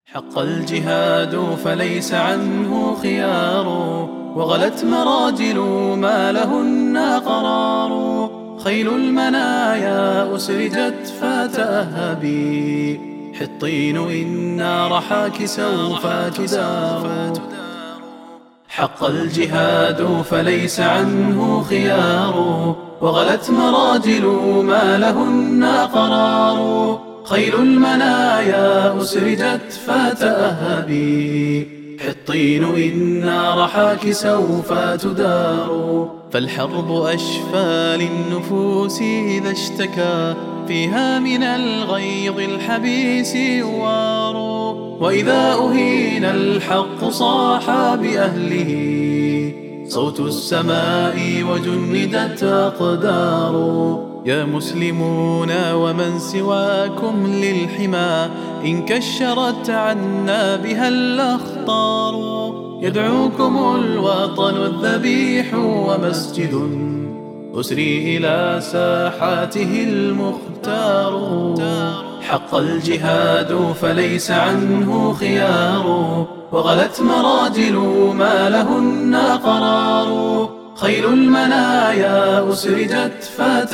حق الجهاد فليس عنه خيار، وغلت مراجل ما لهن قرار. خيل المنايا أسرجت فتأهبي، حطين إن رحاك سوف تدار. حق الجهاد فليس عنه خيار، وغلت مراجل ما لهن قرار. خيل المنايا أسرجت فتأهبي، حطين إن رحاك سوف تدار. فالحرب أشفى للنفوس إذا اشتكى فيها من الغيظ الحبيس يوار. وإذا أهين الحق صاح بأهله صوت السماء وجندت أقدار. يا مسلمون ومن سواكم للحمى إن كشرت عنا بها الأخطار. يدعوكم الوطن الذبيح ومسجد أسري إلى ساحاته المختار. حق الجهاد فليس عنه خيار، وغلت مراجل ما لهن قرار. خيل المنايا أسرجت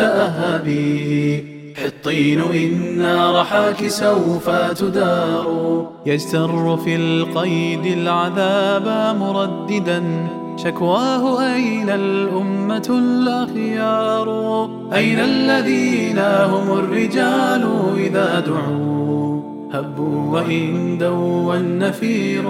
فتأهبي، حطين إن رحاك سوف تدار. يجتر في القيد العذاب مرددا شكواه أين الأمة الأخيار. أين الذين هم الرجال إذا دعوا هبوا وإن دوى النفير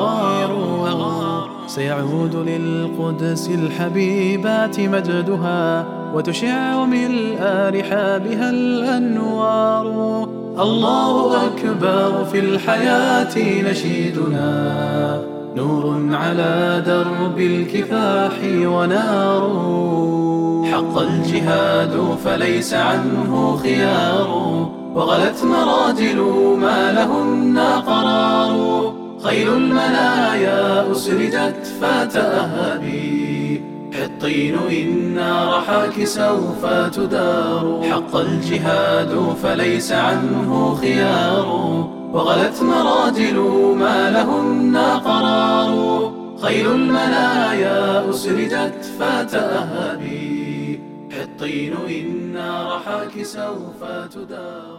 أغار. سيعود للقدس الحبيبات مجدها وتشع ملء رحابها الأنوار. الله أكبر في الحياة نشيدنا، نور على درب الكفاح ونار. حق الجهاد فليس عنه خيار، وغلت مراجل ما لهن قرار. خيل المنايا أسرجت فتأهبي، حطين إن رحاك سوف تدار. حق الجهاد فليس عنه خيار، وغلت مراجل ما لهن قرار. خيل المنايا أسرجت فتأهبي، حطين إن رحاك سوف تدار.